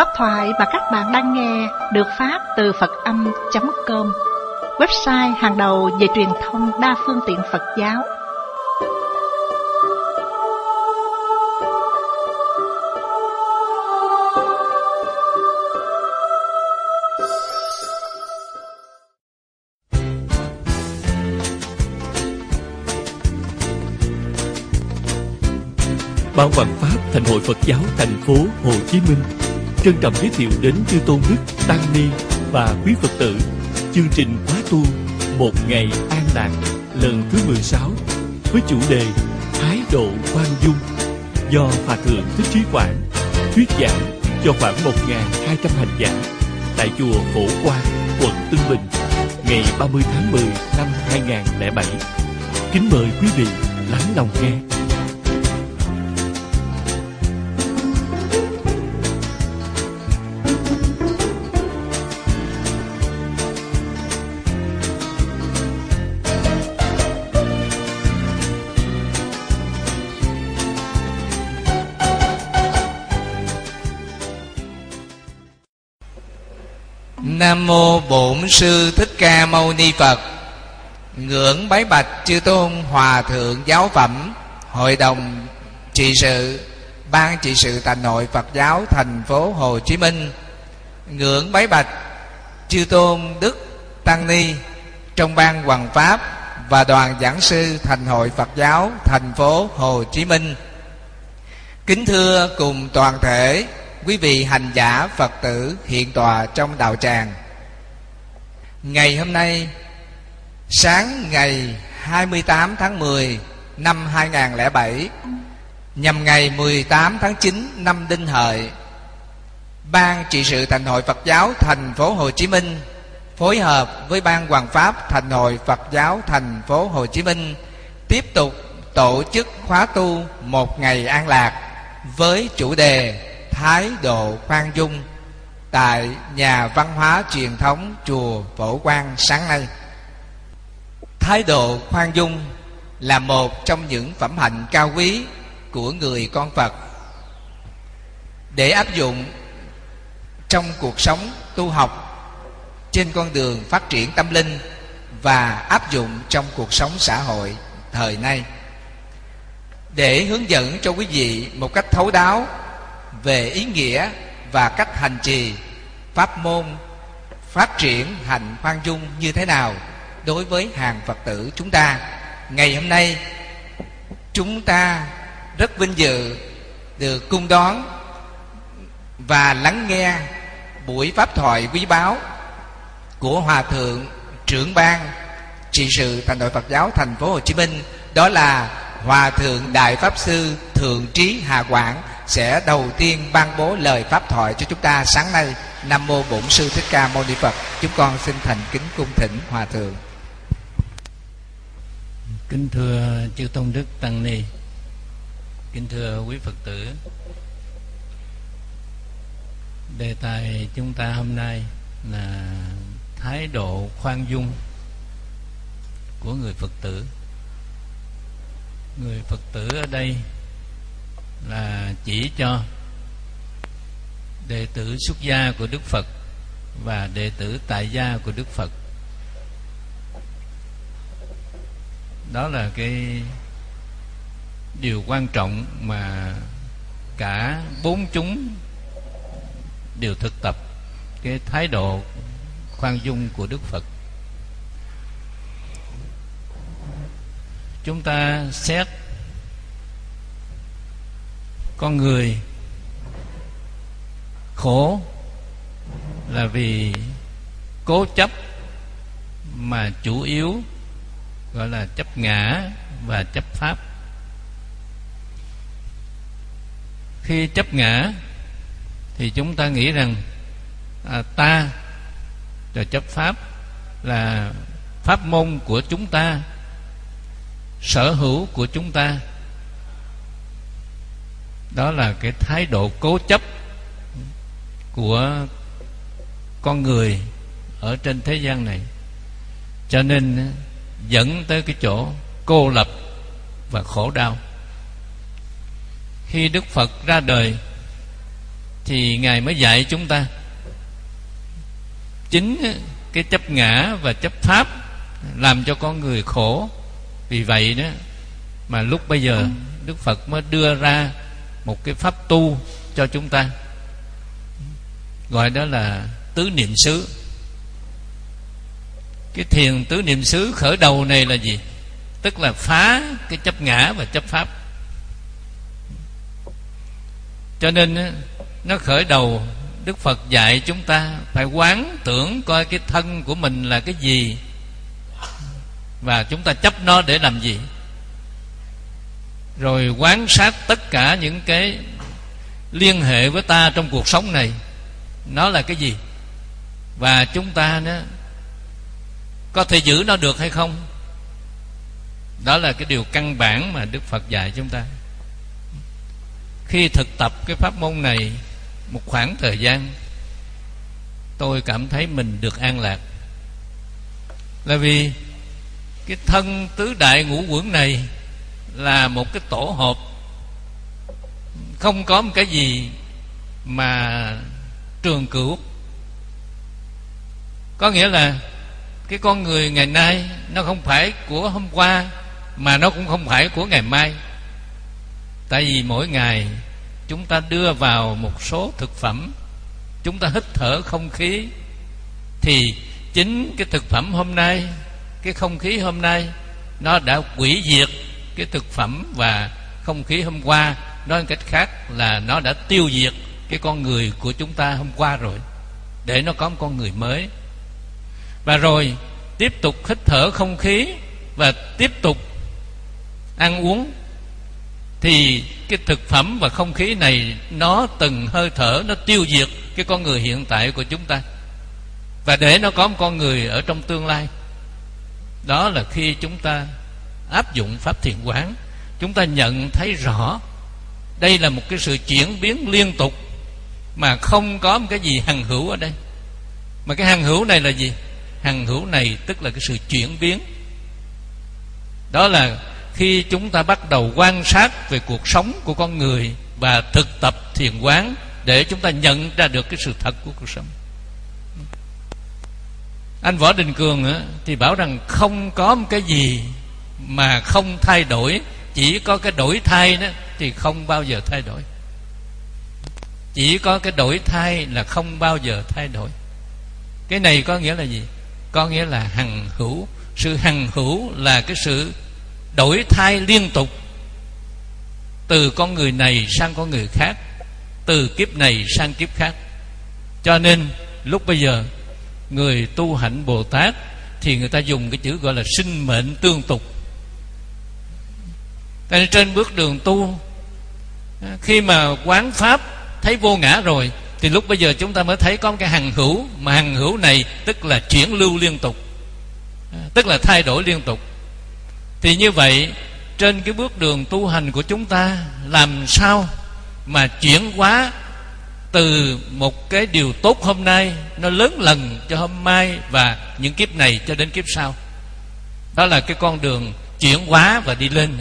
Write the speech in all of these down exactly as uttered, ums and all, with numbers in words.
Pháp thoại mà các bạn đang nghe được phát từ Phật âm chấm com, website hàng đầu về truyền thông đa phương tiện Phật giáo. Ban Hoằng Pháp Thành hội Phật giáo thành phố Hồ Chí Minh trân trọng giới thiệu đến chư tôn đức, tăng ni và quý Phật tử chương trình khóa tu Một Ngày An Lạc lần thứ mười sáu với chủ đề Thái độ khoan dung do Hòa thượng Thích Trí Quảng thuyết giảng cho khoảng một nghìn hai trăm hành giả tại chùa Phổ Quang, quận Tân Bình ngày ba mươi tháng mười năm hai nghìn không trăm lẻ bảy. Kính mời quý vị lắng lòng nghe. Nam mô Bổn Sư Thích Ca Mâu Ni Phật. Ngưỡng bái bạch chư tôn hòa thượng giáo phẩm, hội đồng trị sự, ban trị sự Thành hội Phật giáo thành phố Hồ Chí Minh. Ngưỡng bái bạch chư tôn đức tăng ni trong ban hoằng pháp và đoàn giảng sư Thành hội Phật giáo thành phố Hồ Chí Minh. Kính thưa cùng toàn thể quý vị hành giả Phật tử hiện tọa trong đạo tràng. Ngày hôm nay, sáng ngày hai mươi tám tháng mười năm hai nghìn không trăm lẻ bảy, nhằm ngày mười tám tháng chín năm Đinh Hợi, ban trị sự Thành hội Phật giáo thành phố Hồ Chí Minh phối hợp với ban hoằng pháp Thành hội Phật giáo thành phố Hồ Chí Minh tiếp tục tổ chức khóa tu Một Ngày An Lạc với chủ đề Thái độ khoan dung tại nhà văn hóa truyền thống chùa Phổ Quang sáng nay. Thái độ khoan dung là một trong những phẩm hạnh cao quý của người con Phật. Để áp dụng trong cuộc sống tu học trên con đường phát triển tâm linh và áp dụng trong cuộc sống xã hội thời nay, để hướng dẫn cho quý vị một cách thấu đáo về ý nghĩa và cách hành trì pháp môn phát triển hạnh khoan dung như thế nào đối với hàng Phật tử chúng ta, ngày hôm nay chúng ta rất vinh dự được cung đón và lắng nghe buổi pháp thoại quý báu của Hòa thượng trưởng ban trị sự Thành hội Phật giáo thành phố Hồ Chí Minh, đó là Hòa thượng Đại Pháp sư Thượng Trí Hà Quảng, sẽ đầu tiên ban bố lời pháp thoại cho chúng ta sáng nay. Nam mô Bổn Sư Thích Ca Mâu Ni Phật. Chúng con xin thành kính cung thỉnh Hòa thượng. Kính thưa chư tôn đức tăng ni, kính thưa quý Phật tử, đề tài chúng ta hôm nay là thái độ khoan dung của người Phật tử. Người Phật tử ở đây là chỉ cho đệ tử xuất gia của Đức Phật và đệ tử tại gia của Đức Phật. Đó là cái điều quan trọng mà cả bốn chúng đều thực tập cái thái độ khoan dung của Đức Phật. Chúng ta xét con người khổ là vì cố chấp, mà chủ yếu gọi là chấp ngã và chấp pháp. Khi chấp ngã thì chúng ta nghĩ rằng à, ta rồi chấp pháp là pháp môn của chúng ta, sở hữu của chúng ta. Đó là cái thái độ cố chấp của con người ở trên thế gian này, cho nên dẫn tới cái chỗ cô lập và khổ đau. Khi Đức Phật ra đời thì Ngài mới dạy chúng ta. Chính cái chấp ngã và chấp pháp làm cho con người khổ. Vì vậy đó mà lúc bây giờ Đức Phật mới đưa ra một cái pháp tu cho chúng ta, gọi đó là tứ niệm xứ. Cái thiền tứ niệm xứ khởi đầu này là gì? Tức là phá cái chấp ngã và chấp pháp. Cho nên nó khởi đầu, Đức Phật dạy chúng ta phải quán tưởng coi cái thân của mình là cái gì, và chúng ta chấp nó để làm gì. Rồi quan sát tất cả những cái liên hệ với ta trong cuộc sống này, nó là cái gì, và chúng ta nó có thể giữ nó được hay không. Đó là cái điều căn bản mà Đức Phật dạy chúng ta. Khi thực tập cái pháp môn này một khoảng thời gian, tôi cảm thấy mình được an lạc. Là vì cái thân tứ đại ngũ uẩn này là một cái tổ hợp, không có một cái gì mà trường cửu. Có nghĩa là cái con người ngày nay nó không phải của hôm qua, mà nó cũng không phải của ngày mai. Tại vì mỗi ngày chúng ta đưa vào một số thực phẩm, chúng ta hít thở không khí, thì chính cái thực phẩm hôm nay, cái không khí hôm nay, nó đã hủy diệt cái thực phẩm và không khí hôm qua. Nói một cách khác là nó đã tiêu diệt cái con người của chúng ta hôm qua rồi, để nó có một con người mới. Và rồi tiếp tục hít thở không khí và tiếp tục ăn uống, thì cái thực phẩm và không khí này nó từng hơi thở nó tiêu diệt cái con người hiện tại của chúng ta, và để nó có một con người ở trong tương lai. Đó là khi chúng ta áp dụng pháp thiền quán, chúng ta nhận thấy rõ đây là một cái sự chuyển biến liên tục, mà không có một cái gì hằng hữu ở đây. Mà cái hằng hữu này là gì? Hằng hữu này tức là cái sự chuyển biến. Đó là khi chúng ta bắt đầu quan sát về cuộc sống của con người và thực tập thiền quán, để chúng ta nhận ra được cái sự thật của cuộc sống. Anh Võ Đình Cường á, thì bảo rằng không có một cái gì mà không thay đổi, chỉ có cái đổi thay đó thì không bao giờ thay đổi. Chỉ có cái đổi thay là không bao giờ thay đổi. Cái này có nghĩa là gì? Có nghĩa là hằng hữu. Sự hằng hữu là cái sự đổi thay liên tục, từ con người này sang con người khác, từ kiếp này sang kiếp khác. Cho nên lúc bây giờ người tu hạnh Bồ Tát thì người ta dùng cái chữ gọi là sinh mệnh tương tục. Tại trên bước đường tu, khi mà quán pháp thấy vô ngã rồi, thì lúc bây giờ chúng ta mới thấy có một cái hằng hữu. Mà hằng hữu này tức là chuyển lưu liên tục, tức là thay đổi liên tục. Thì như vậy trên cái bước đường tu hành của chúng ta, làm sao mà chuyển hóa từ một cái điều tốt hôm nay nó lớn lần cho hôm mai và những kiếp này cho đến kiếp sau. Đó là cái con đường chuyển hóa và đi lên.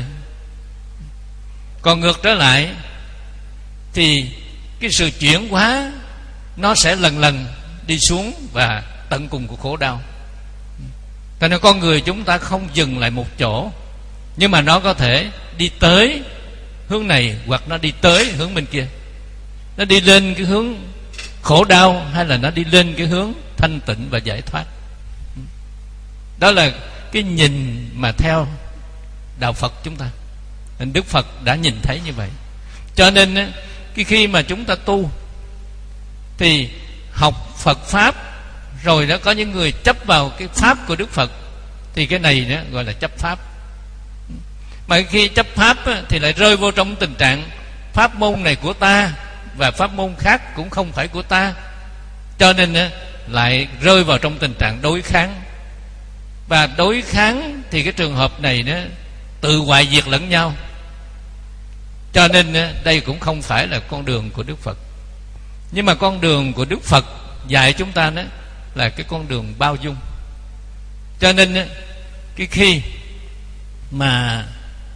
Còn ngược trở lại thì cái sự chuyển hóa nó sẽ lần lần đi xuống và tận cùng của khổ đau. Cho nên con người chúng ta không dừng lại một chỗ, nhưng mà nó có thể đi tới hướng này, hoặc nó đi tới hướng bên kia. Nó đi lên cái hướng khổ đau, hay là nó đi lên cái hướng thanh tịnh và giải thoát. Đó là cái nhìn mà theo đạo Phật chúng ta. Đức Phật đã nhìn thấy như vậy. Cho nên cái khi mà chúng ta tu thì học Phật Pháp, rồi đó có những người chấp vào cái Pháp của Đức Phật, thì cái này đó gọi là chấp Pháp. Mà khi chấp Pháp á, thì lại rơi vô trong tình trạng pháp môn này của ta và pháp môn khác cũng không phải của ta. Cho nên á, lại rơi vào trong tình trạng đối kháng. Và đối kháng thì cái trường hợp này đó tự hoại diệt lẫn nhau. Cho nên á, đây cũng không phải là con đường của Đức Phật. Nhưng mà con đường của Đức Phật dạy chúng ta đó là cái con đường bao dung. Cho nên á, cái khi mà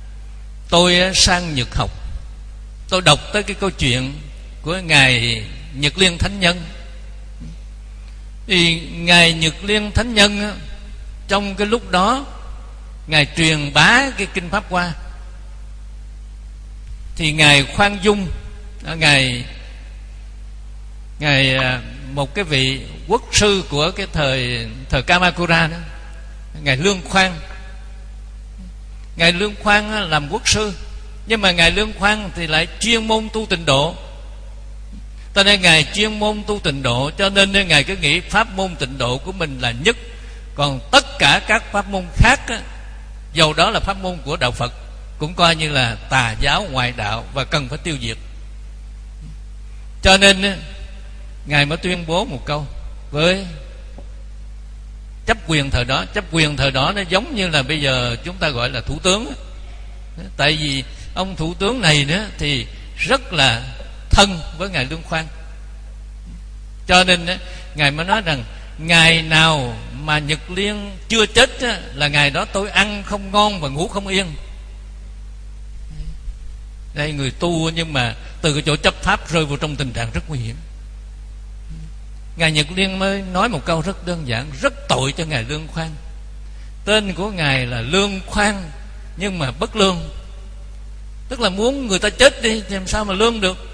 tôi sang Nhật học, tôi đọc tới cái câu chuyện của Ngài Nhật Liên Thánh Nhân. Thì ngài Nhật Liên Thánh Nhân trong cái lúc đó ngài truyền bá cái kinh Pháp Hoa, thì ngài khoan dung, ngài ngài một cái vị quốc sư của cái thời thời Kamakura đó, ngài Lương Khoan. Ngài Lương Khoan làm quốc sư, nhưng mà ngài Lương Khoan thì lại chuyên môn tu tịnh độ. Cho nên ngài chuyên môn tu tịnh độ, cho nên ngài cứ nghĩ pháp môn tịnh độ của mình là nhất, còn tất cả các pháp môn khác á, dầu đó là pháp môn của đạo Phật, cũng coi như là tà giáo ngoại đạo và cần phải tiêu diệt. Cho nên ngài mới tuyên bố một câu với chấp quyền thời đó. Chấp quyền thời đó nó giống như là bây giờ chúng ta gọi là thủ tướng. Tại vì ông thủ tướng này đó thì rất là thân với ngài Lương Khoan, cho nên đó, ngài mới nói rằng ngày nào mà Nhật Liên chưa chết đó, là ngày đó tôi ăn không ngon và ngủ không yên. Đây người tu, nhưng mà từ cái chỗ chấp pháp rơi vào trong tình trạng rất nguy hiểm. Ngài Nhật Liên mới nói một câu rất đơn giản, rất tội cho ngài Lương Khoan. Tên của ngài là Lương Khoan, nhưng mà bất lương, tức là muốn người ta chết đi thì làm sao mà lương được.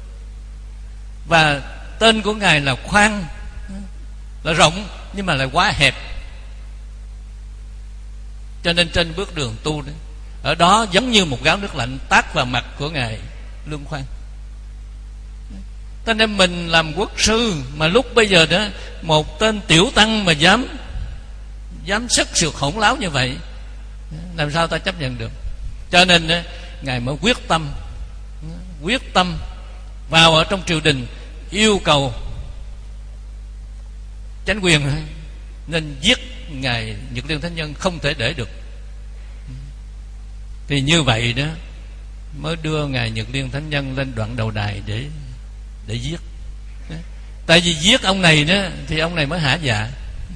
Và tên của ngài là Khoan, là rộng nhưng mà lại quá hẹp. Cho nên trên bước đường tu đấy, ở đó giống như một gáo nước lạnh tát vào mặt của ngài Lương Khoan. Cho nên mình làm quốc sư mà lúc bây giờ đó một tên tiểu tăng mà dám dám sức sượt hỗn láo như vậy, làm sao ta chấp nhận được. Cho nên đó, ngài mới quyết tâm quyết tâm vào ở trong triều đình, yêu cầu chánh quyền nên giết ngài Nhật Liên Thánh Nhân, không thể để được. Thì như vậy đó mới đưa ngài Nhật Liên Thánh Nhân lên đoạn đầu đài để để giết. Tại vì giết ông này đó thì ông này mới hả dạ.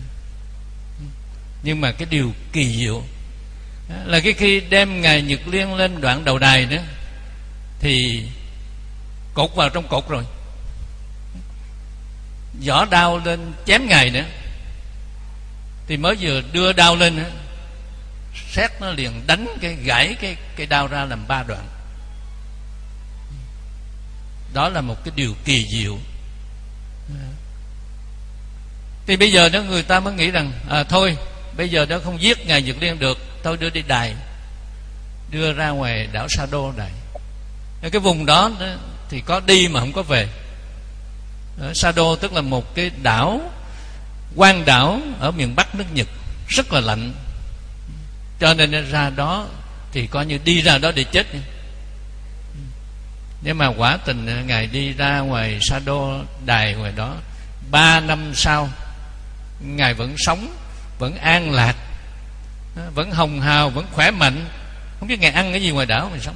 Nhưng mà cái điều kỳ diệu là cái khi đem ngài Nhật Liên lên đoạn đầu đài đó thì cột vào trong cột rồi, giỏ đao lên chém ngài nữa, thì mới vừa đưa đao lên đó, sét nó liền đánh cái gãy cái cái đao ra làm ba đoạn. Đó là một cái điều kỳ diệu. Thì bây giờ đó người ta mới nghĩ rằng à, thôi bây giờ đó không giết ngài Nhật Liên được, thôi đưa đi đài, đưa ra ngoài đảo Sa Đô đài. Cái vùng đó, đó thì có đi mà không có về. Ở Sa Đô tức là một cái đảo quan đảo ở miền Bắc nước Nhật, rất là lạnh, cho nên ra đó thì coi như đi ra đó để chết. Nhưng mà quả tình ngài đi ra ngoài Sa Đô đài ngoài đó, ba năm sau ngài vẫn sống, vẫn an lạc, vẫn hồng hào, vẫn khỏe mạnh. Không biết ngài ăn cái gì ngoài đảo mà sống.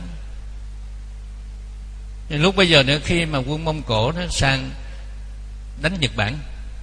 Thì lúc bây giờ nữa khi mà quân Mông Cổ nó sang đánh Nhật Bản,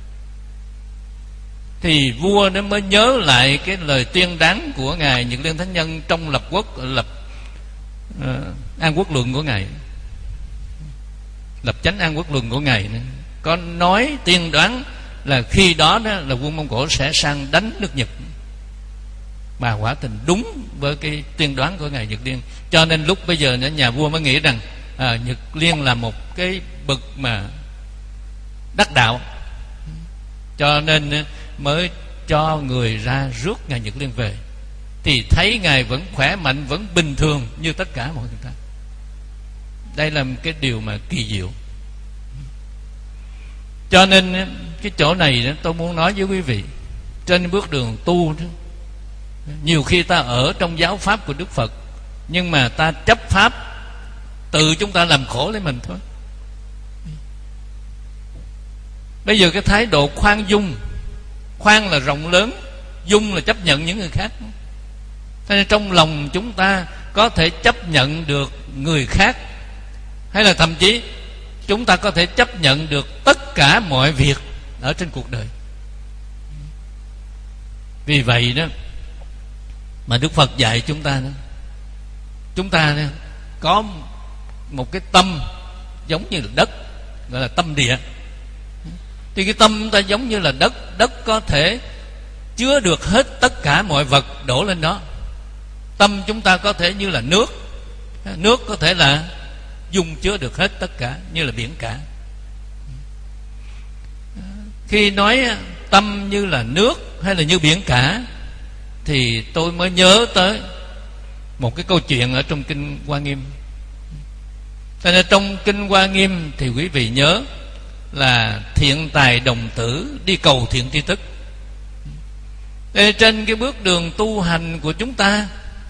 thì vua nó mới nhớ lại cái lời tuyên đán của ngài Nhật Liên Thánh Nhân trong lập quốc lập uh, An Quốc Luận của ngài, lập chánh An Quốc Luận của ngài, có nói tiên đoán là khi đó, đó là quân Mông Cổ sẽ sang đánh nước Nhật. Mà quả tình đúng với cái tiên đoán của ngài Nhật Liên. Cho nên lúc bây giờ nhà vua mới nghĩ rằng à, Nhật Liên là một cái bậc mà đắc đạo, cho nên mới cho người ra rước ngài Nhật Liên về. Thì thấy ngài vẫn khỏe mạnh, vẫn bình thường như tất cả mọi người ta. Đây là một cái điều mà kỳ diệu. Cho nên cái chỗ này tôi muốn nói với quý vị, trên bước đường tu đó, nhiều khi ta ở trong giáo pháp của Đức Phật, nhưng mà ta chấp pháp, tự chúng ta làm khổ lấy mình thôi. Bây giờ cái thái độ khoan dung, khoan là rộng lớn, dung là chấp nhận những người khác. Thế nên trong lòng chúng ta có thể chấp nhận được người khác, hay là thậm chí chúng ta có thể chấp nhận được tất cả mọi việc ở trên cuộc đời. Vì vậy đó mà Đức Phật dạy chúng ta đó, chúng ta đó, có một cái tâm giống như là đất, gọi là tâm địa. Thì cái tâm chúng ta giống như là đất, đất có thể chứa được hết tất cả mọi vật đổ lên đó. Tâm chúng ta có thể như là nước, nước có thể là dung chứa được hết tất cả, như là biển cả. Khi nói tâm như là nước hay là như biển cả thì tôi mới nhớ tới một cái câu chuyện ở trong Kinh Hoa Nghiêm. Cho nên trong Kinh Hoa Nghiêm thì quý vị nhớ là thiện tài đồng tử đi cầu thiện tri thức. Để trên cái bước đường tu hành của chúng ta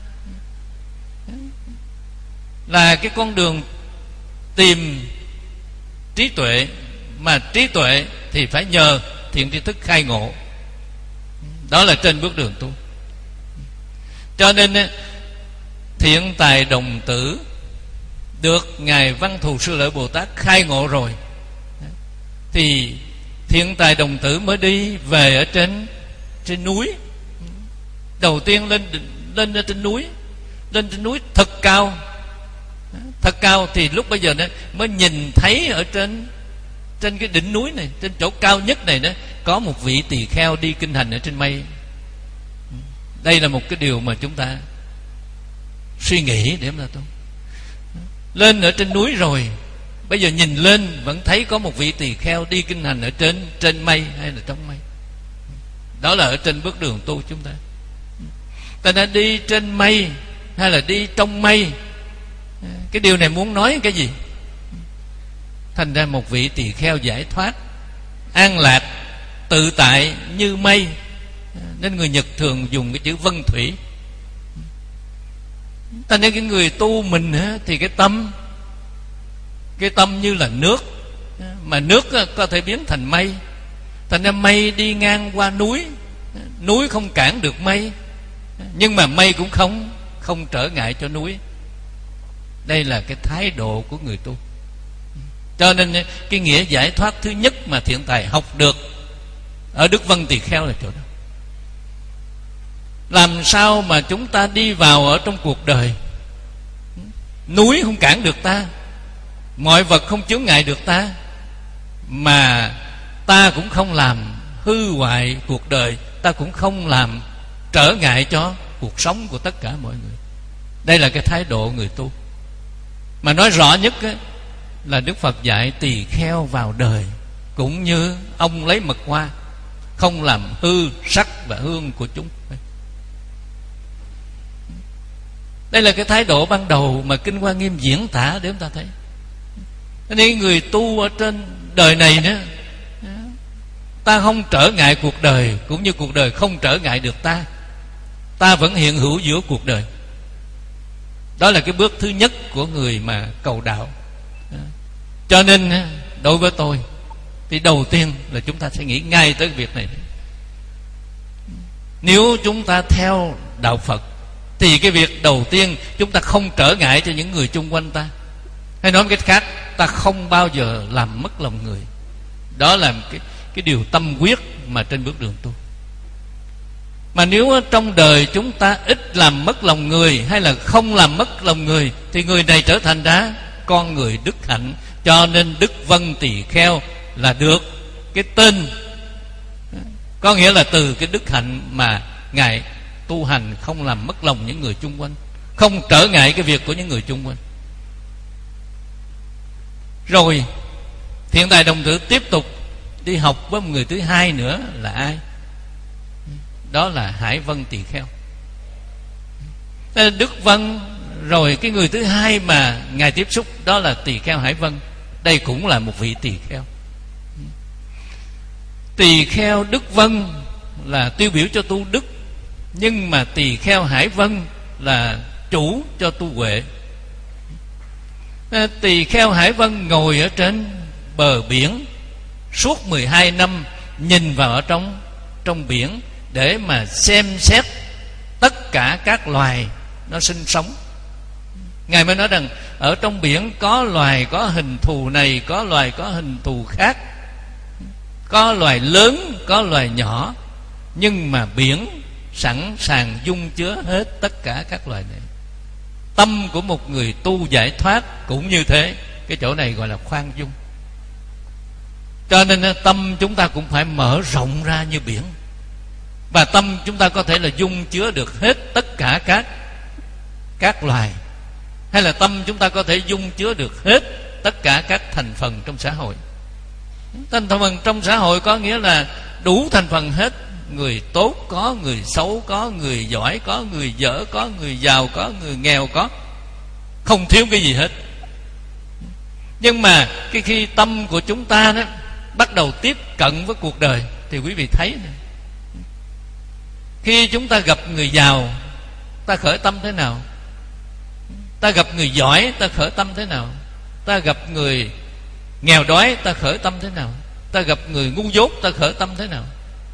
là cái con đường tìm trí tuệ, mà trí tuệ thì phải nhờ thiện tri thức khai ngộ. Đó là trên bước đường tu. Cho nên thiện tài đồng tử được Ngài Văn Thù Sư Lợi Bồ Tát khai ngộ rồi, thì thiện tài đồng tử mới đi về ở trên trên núi. Đầu tiên lên lên ở trên núi, lên trên núi thật cao, thật cao thì lúc bây giờ mới nhìn thấy ở trên trên cái đỉnh núi này, trên chỗ cao nhất này đó, có một vị tỳ kheo đi kinh hành ở trên mây. Đây là một cái điều mà chúng ta suy nghĩ để mà tu. Lên ở trên núi rồi, bây giờ nhìn lên vẫn thấy có một vị tỳ kheo đi kinh hành ở trên trên mây hay là trong mây. Đó là ở trên bước đường tu chúng ta. Ta đã đi trên mây hay là đi trong mây, cái điều này muốn nói cái gì? Thành ra một vị tỳ kheo giải thoát, an lạc, tự tại như mây. Nên người Nhật thường dùng cái chữ vân thủy. Thành ra cái người tu mình thì cái tâm, cái tâm như là nước, mà nước có thể biến thành mây. Thành ra mây đi ngang qua núi, núi không cản được mây, nhưng mà mây cũng không không trở ngại cho núi. Đây là cái thái độ của người tu. Cho nên cái nghĩa giải thoát thứ nhất mà thiện tài học được ở Đức Vân Tỳ Kheo là chỗ đó. Làm sao mà chúng ta đi vào ở trong cuộc đời, núi không cản được ta, mọi vật không chướng ngại được ta, mà ta cũng không làm hư hoại cuộc đời, ta cũng không làm trở ngại cho cuộc sống của tất cả mọi người. Đây là cái thái độ người tu. Mà nói rõ nhất á, là Đức Phật dạy tỳ kheo vào đời cũng như ông lấy mật hoa, không làm hư sắc và hương của chúng. Đây là cái thái độ ban đầu mà Kinh Hoa Nghiêm diễn tả để chúng ta thấy. Nên người tu ở trên đời này nữa, ta không trở ngại cuộc đời, cũng như cuộc đời không trở ngại được ta. Ta vẫn hiện hữu giữa cuộc đời. Đó là cái bước thứ nhất của người mà cầu đạo. Cho nên đối với tôi thì đầu tiên là chúng ta sẽ nghĩ ngay tới việc này. Nếu chúng ta theo đạo Phật thì cái việc đầu tiên chúng ta không trở ngại cho những người chung quanh ta. Hay nói một cách khác, ta không bao giờ làm mất lòng người. Đó là cái, cái điều tâm quyết mà trên bước đường tu. Mà nếu trong đời chúng ta ít làm mất lòng người hay là không làm mất lòng người, thì người này trở thành ra con người đức hạnh. Cho nên Đức Vân Tỳ Kheo là được cái tên, có nghĩa là từ cái đức hạnh mà Ngài tu hành không làm mất lòng những người chung quanh, không trở ngại cái việc của những người chung quanh. Rồi thiện tài đồng tử tiếp tục đi học với một người thứ hai nữa là ai? Đó là Hải Vân Tỳ Kheo. Đức Vân rồi cái người thứ hai mà Ngài tiếp xúc đó là Tỳ Kheo Hải Vân. Đây cũng là một vị tỳ kheo. Tỳ kheo Đức Vân là tiêu biểu cho tu đức, nhưng mà tỳ kheo Hải Vân là chủ cho tu huệ. Tỳ kheo Hải Vân ngồi ở trên bờ biển suốt mười hai năm, nhìn vào ở trong trong biển để mà xem xét tất cả các loài nó sinh sống. Ngài mới nói rằng ở trong biển có loài có hình thù này, có loài có hình thù khác, có loài lớn, có loài nhỏ, nhưng mà biển sẵn sàng dung chứa hết tất cả các loài này. Tâm của một người tu giải thoát cũng như thế. Cái chỗ này gọi là khoan dung. Cho nên tâm chúng ta cũng phải mở rộng ra như biển. Và tâm chúng ta có thể là dung chứa được hết tất cả các các loài, hay là tâm chúng ta có thể dung chứa được hết tất cả các thành phần trong xã hội. Thành phần trong xã hội có nghĩa là đủ thành phần hết. Người tốt có, người xấu có, người giỏi có, người dở có, người giàu có, người nghèo có, không thiếu cái gì hết. Nhưng mà cái khi tâm của chúng ta đó bắt đầu tiếp cận với cuộc đời thì quý vị thấy này, khi chúng ta gặp người giàu, ta khởi tâm thế nào? Ta gặp người giỏi, ta khởi tâm thế nào? Ta gặp người nghèo đói, ta khởi tâm thế nào? Ta gặp người ngu dốt, ta khởi tâm thế nào?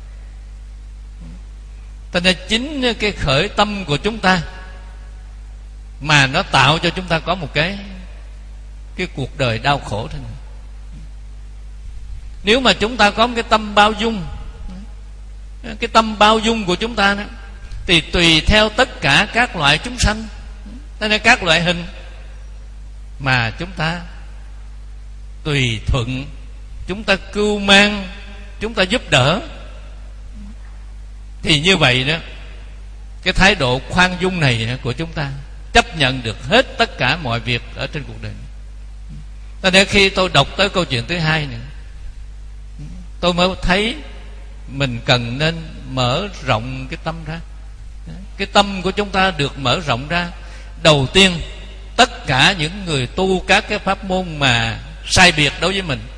Thành ra chính cái khởi tâm của chúng ta mà nó tạo cho chúng ta có một cái cái cuộc đời đau khổ thế này. Nếu mà chúng ta có một cái tâm bao dung, cái tâm bao dung của chúng ta đó, thì tùy theo tất cả các loại chúng sanh, thế nên các loại hình mà chúng ta tùy thuận, chúng ta cưu mang, chúng ta giúp đỡ, thì như vậy đó, cái thái độ khoan dung này của chúng ta chấp nhận được hết tất cả mọi việc ở trên cuộc đời. Cho nên khi tôi đọc tới câu chuyện thứ hai này, tôi mới thấy mình cần nên mở rộng cái tâm ra. Cái tâm của chúng ta được mở rộng ra. Đầu tiên, tất cả những người tu các cái pháp môn mà sai biệt đối với mình,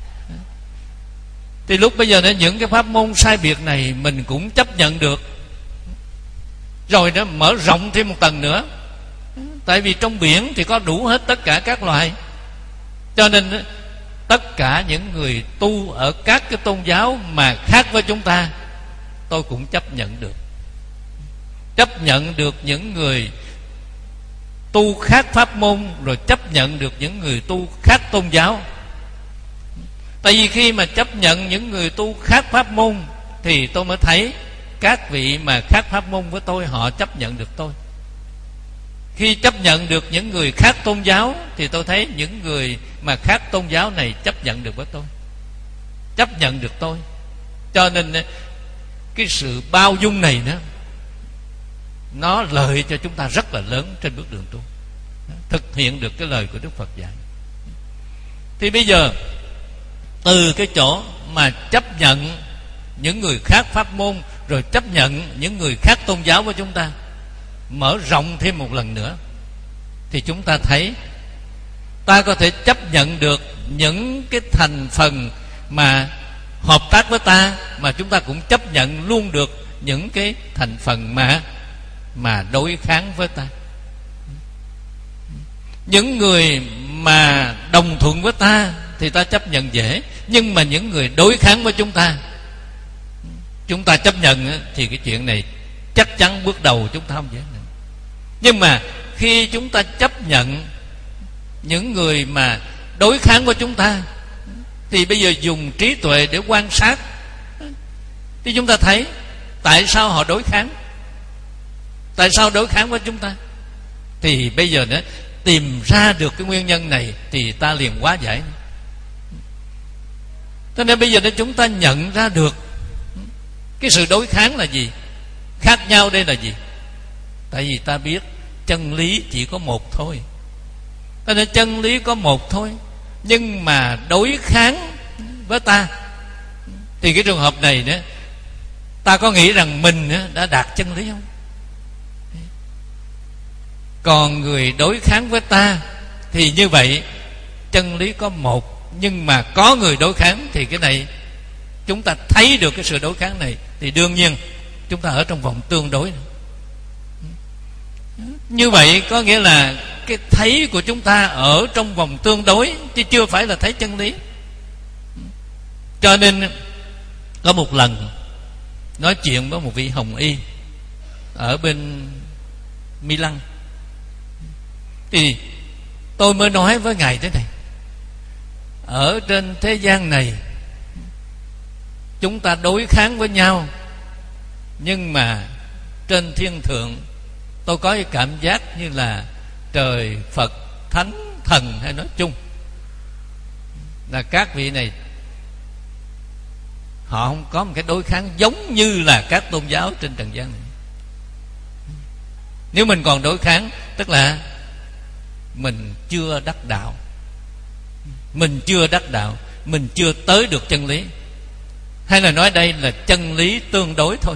thì lúc bây giờ những cái pháp môn sai biệt này mình cũng chấp nhận được. Rồi nó mở rộng thêm một tầng nữa. Tại vì trong biển thì có đủ hết tất cả các loài. Cho nên tất cả những người tu ở các cái tôn giáo mà khác với chúng ta, tôi cũng chấp nhận được. Chấp nhận được những người tu khác pháp môn, rồi chấp nhận được những người tu khác tôn giáo. Tại vì khi mà chấp nhận những người tu khác pháp môn thì tôi mới thấy các vị mà khác pháp môn với tôi, họ chấp nhận được tôi. Khi chấp nhận được những người khác tôn giáo thì tôi thấy những người mà khác tôn giáo này chấp nhận được với tôi, chấp nhận được tôi. Cho nên cái sự bao dung này đó, nó lợi cho chúng ta rất là lớn trên bước đường tu, thực hiện được cái lời của Đức Phật dạy. Thì bây giờ từ cái chỗ mà chấp nhận những người khác pháp môn, rồi chấp nhận những người khác tôn giáo với chúng ta, mở rộng thêm một lần nữa, thì chúng ta thấy ta có thể chấp nhận được những cái thành phần mà hợp tác với ta, mà chúng ta cũng chấp nhận luôn được những cái thành phần mà mà đối kháng với ta. Những người mà đồng thuận với ta thì ta chấp nhận dễ, nhưng mà những người đối kháng với chúng ta, chúng ta chấp nhận thì cái chuyện này chắc chắn bước đầu chúng ta không dễ. Nhưng mà khi chúng ta chấp nhận những người mà đối kháng với chúng ta, thì bây giờ dùng trí tuệ để quan sát, thì chúng ta thấy tại sao họ đối kháng, tại sao đối kháng với chúng ta. Thì bây giờ nữa tìm ra được cái nguyên nhân này thì ta liền hóa giải. Cho nên bây giờ để chúng ta nhận ra được cái sự đối kháng là gì, khác nhau đây là gì. Tại vì ta biết chân lý chỉ có một thôi. Cho nên chân lý có một thôi, nhưng mà đối kháng với ta thì cái trường hợp này nữa, ta có nghĩ rằng mình đã đạt chân lý không? Còn người đối kháng với ta thì như vậy chân lý có một, nhưng mà có người đối kháng, thì cái này chúng ta thấy được cái sự đối kháng này, thì đương nhiên chúng ta ở trong vòng tương đối. Như vậy có nghĩa là cái thấy của chúng ta ở trong vòng tương đối, chứ chưa phải là thấy chân lý. Cho nên có một lần nói chuyện với một vị hồng y ở bên Milan, thì tôi mới nói với ngài thế này: ở trên thế gian này chúng ta đối kháng với nhau, nhưng mà trên thiên thượng tôi có cái cảm giác như là trời, Phật, Thánh, Thần hay nói chung là các vị này họ không có một cái đối kháng giống như là các tôn giáo trên trần gian này. Nếu mình còn đối kháng, tức là mình chưa đắc đạo. Mình chưa đắc đạo, mình chưa tới được chân lý. Hay là nói đây là chân lý tương đối thôi.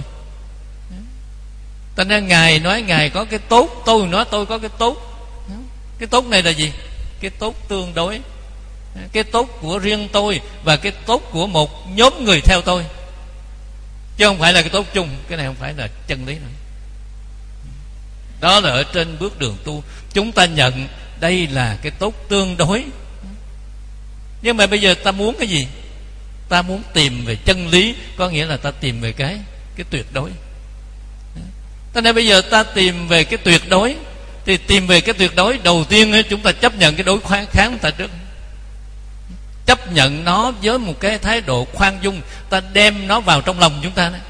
Cho nên Ngài nói Ngài có cái tốt, tôi nói tôi có cái tốt. Cái tốt này là gì? Cái tốt tương đối. Cái tốt của riêng tôi và cái tốt của một nhóm người theo tôi, chứ không phải là cái tốt chung. Cái này không phải là chân lý nữa. Đó là ở trên bước đường tu, chúng ta nhận đây là cái tốt tương đối. Nhưng mà bây giờ ta muốn cái gì? Ta muốn tìm về chân lý, có nghĩa là ta tìm về cái cái tuyệt đối. Cho nên bây giờ ta tìm về cái tuyệt đối, thì tìm về cái tuyệt đối đầu tiên chúng ta chấp nhận cái đối kháng của ta trước. Chấp nhận nó với một cái thái độ khoan dung, ta đem nó vào trong lòng chúng ta đó.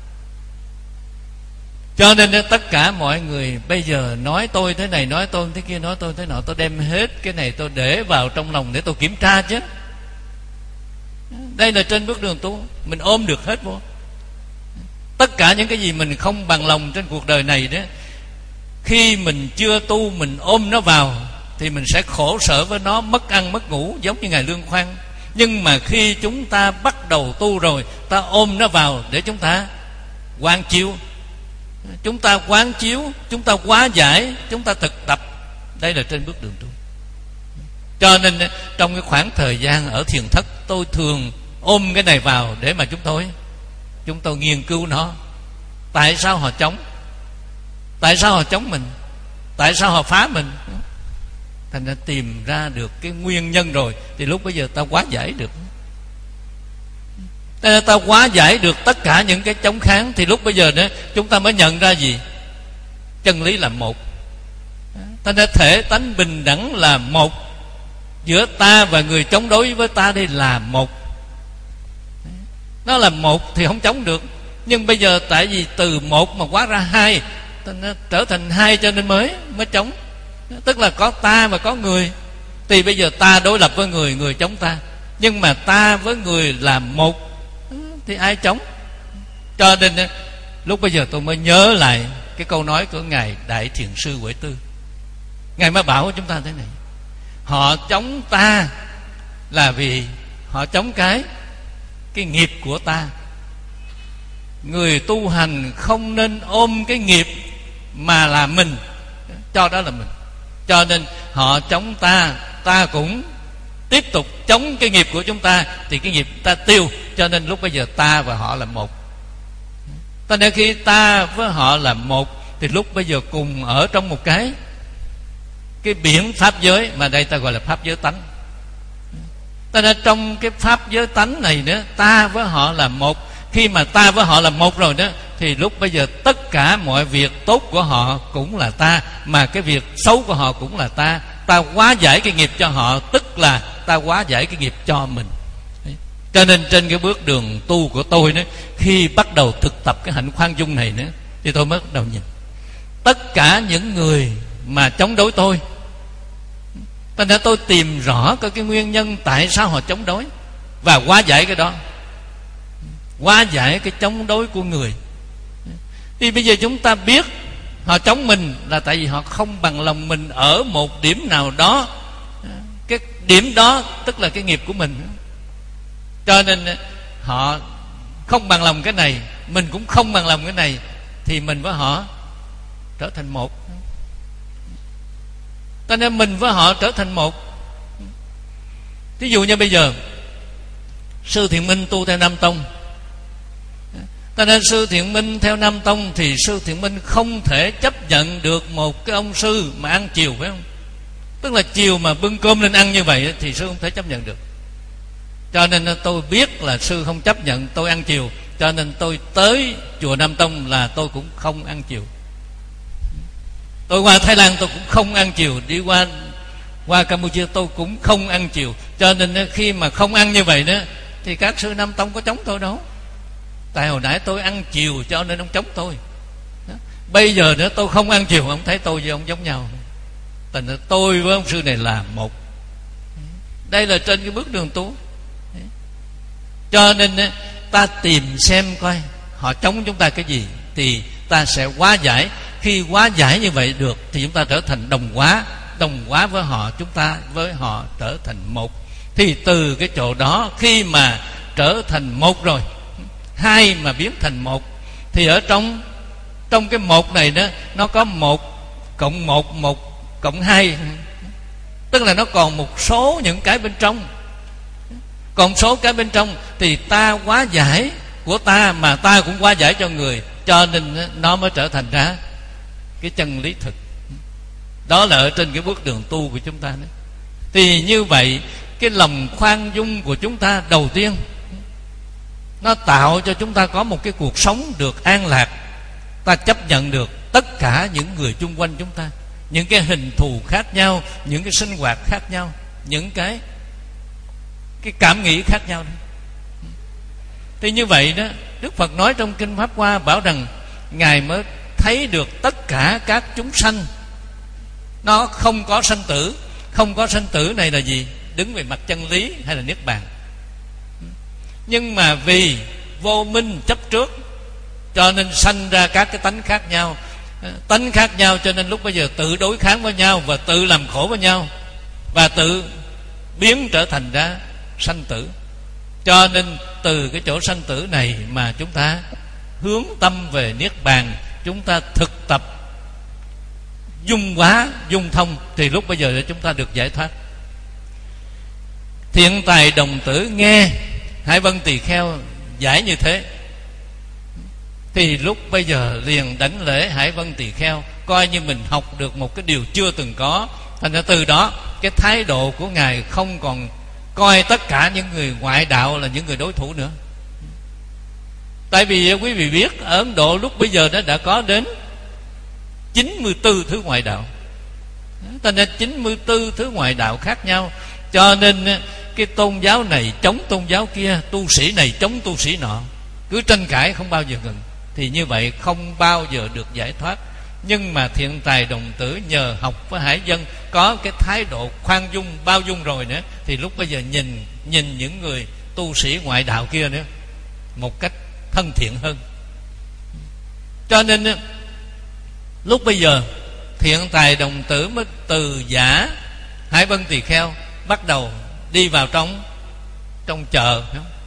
Cho nên tất cả mọi người bây giờ nói tôi thế này, nói tôi thế kia, nói tôi thế nọ, tôi đem hết cái này tôi để vào trong lòng để tôi kiểm tra chứ. Đây là trên bước đường tu, mình ôm được hết vô. Tất cả những cái gì mình không bằng lòng trên cuộc đời này đó, khi mình chưa tu mình ôm nó vào thì mình sẽ khổ sở với nó, mất ăn mất ngủ, giống như Ngài Lương Khoan. Nhưng mà khi chúng ta bắt đầu tu rồi, ta ôm nó vào để chúng ta quán chiếu, chúng ta quán chiếu, chúng ta hóa giải, chúng ta thực tập. Đây là trên bước đường tu. Cho nên trong cái khoảng thời gian ở thiền thất, tôi thường ôm cái này vào để mà chúng tôi chúng tôi nghiên cứu nó. Tại sao họ chống? Tại sao họ chống mình? Tại sao họ phá mình? Thành ra tìm ra được cái nguyên nhân rồi thì lúc bây giờ ta hóa giải được. Ta hóa giải được tất cả những cái chống kháng thì lúc bây giờ đó chúng ta mới nhận ra gì? Chân lý là một. Ta đã thể tánh bình đẳng là một. Giữa ta và người chống đối với ta đây là một. Nó là một thì không chống được. Nhưng bây giờ tại vì từ một mà hóa ra hai, nó trở thành hai cho nên mới mới chống. Tức là có ta và có người. Thì bây giờ ta đối lập với người, người chống ta. Nhưng mà ta với người là một thì ai chống? Cho nên lúc bây giờ tôi mới nhớ lại cái câu nói của Ngài Đại Thiền Sư Huệ Tư. Ngài mới bảo chúng ta thế này: họ chống ta là vì họ chống cái cái nghiệp của ta. Người tu hành không nên ôm cái nghiệp mà là mình, cho đó là mình. Cho nên họ chống ta, ta cũng tiếp tục chống cái nghiệp của chúng ta, thì cái nghiệp ta tiêu. Cho nên lúc bây giờ ta và họ là một. Cho nên khi ta với họ là một thì lúc bây giờ cùng ở trong một cái cái biển pháp giới, mà đây ta gọi là pháp giới tánh. Cho nên trong cái pháp giới tánh này nữa, ta với họ là một. Khi mà ta với họ là một rồi đó, thì lúc bây giờ tất cả mọi việc tốt của họ cũng là ta, mà cái việc xấu của họ cũng là ta. Ta hóa giải cái nghiệp cho họ, tức là ta hóa giải cái nghiệp cho mình. Cho nên trên cái bước đường tu của tôi đó, khi bắt đầu thực tập cái hạnh khoan dung này nữa, thì tôi mới bắt đầu nhìn tất cả những người mà chống đối tôi. Thành ra tôi tìm rõ cái, cái nguyên nhân tại sao họ chống đối và hóa giải cái đó, hóa giải cái chống đối của người. Thì bây giờ chúng ta biết họ chống mình là tại vì họ không bằng lòng mình ở một điểm nào đó. Cái điểm đó tức là cái nghiệp của mình. Cho nên họ không bằng lòng cái này, mình cũng không bằng lòng cái này, thì mình với họ trở thành một. Cho nên mình với họ trở thành một. Ví dụ như bây giờ Sư Thiện Minh tu theo Nam Tông, cho nên Sư Thiện Minh theo Nam Tông thì Sư Thiện Minh không thể chấp nhận được một cái ông sư mà ăn chiều, phải không? Tức là chiều mà bưng cơm lên ăn như vậy thì sư không thể chấp nhận được. Cho nên tôi biết là sư không chấp nhận tôi ăn chiều, cho nên tôi tới chùa Nam Tông là tôi cũng không ăn chiều. Tôi qua Thái Lan tôi cũng không ăn chiều, đi qua qua Campuchia tôi cũng không ăn chiều. Cho nên khi mà không ăn như vậy đó thì các sư Nam Tông có chống tôi đâu. Tại hồi nãy tôi ăn chiều cho nên ông chống tôi đó. Bây giờ nữa tôi không ăn chiều, ông thấy tôi với ông giống nhau. Thành ra tôi với ông sư này là một. Đây là trên cái bước đường tu. Cho nên ta tìm xem coi họ chống chúng ta cái gì, thì ta sẽ hóa giải. Khi hóa giải như vậy được thì chúng ta trở thành đồng hóa. Đồng hóa với họ, chúng ta với họ trở thành một. Thì từ cái chỗ đó, khi mà trở thành một rồi, hai mà biến thành một, thì ở trong trong cái một này đó, nó có một cộng một, một cộng hai, tức là nó còn một số những cái bên trong. Còn số cái bên trong thì ta hóa giải của ta, mà ta cũng hóa giải cho người, cho nên nó mới trở thành ra cái chân lý thực. Đó là ở trên cái bước đường tu của chúng ta đấy. Thì như vậy, cái lòng khoan dung của chúng ta đầu tiên, nó tạo cho chúng ta có một cái cuộc sống được an lạc. Ta chấp nhận được tất cả những người chung quanh chúng ta, những cái hình thù khác nhau, những cái sinh hoạt khác nhau, những cái cái cảm nghĩ khác nhau đấy. Thì như vậy đó, Đức Phật nói trong Kinh Pháp Hoa bảo rằng Ngài mới thấy được tất cả các chúng sanh nó không có sanh tử. Không có sanh tử này là gì? Đứng về mặt chân lý hay là niết bàn. Nhưng mà vì vô minh chấp trước, cho nên sanh ra các cái tánh khác nhau. Tánh khác nhau cho nên lúc bây giờ tự đối kháng với nhau, và tự làm khổ với nhau, và tự biến trở thành ra sanh tử. Cho nên từ cái chỗ sanh tử này mà chúng ta hướng tâm về niết bàn, chúng ta thực tập dung hóa, dung thông, thì lúc bây giờ chúng ta được giải thoát. Thiện tài đồng tử nghe Hải Vân Tỳ Kheo giải như thế, thì lúc bây giờ liền đảnh lễ Hải Vân Tỳ Kheo, coi như mình học được một cái điều chưa từng có. Thành ra từ đó cái thái độ của Ngài không còn coi tất cả những người ngoại đạo là những người đối thủ nữa. Tại vì quý vị biết, ở Ấn Độ lúc bây giờ nó đã có đến chín mươi tư thứ ngoại đạo. Thành ra chín mươi tư thứ ngoại đạo khác nhau, cho nên cái tôn giáo này chống tôn giáo kia, tu sĩ này chống tu sĩ nọ, cứ tranh cãi không bao giờ ngừng. Thì như vậy không bao giờ được giải thoát. Nhưng mà Thiện Tài Đồng Tử nhờ học với Hải Dân, có cái thái độ khoan dung, bao dung rồi nữa, thì lúc bây giờ nhìn nhìn những người tu sĩ ngoại đạo kia nữa một cách thân thiện hơn. Cho nên lúc bây giờ Thiện Tài Đồng Tử mới từ giả Hải Vân Tỳ Kheo bắt đầu đi vào trong trong chợ.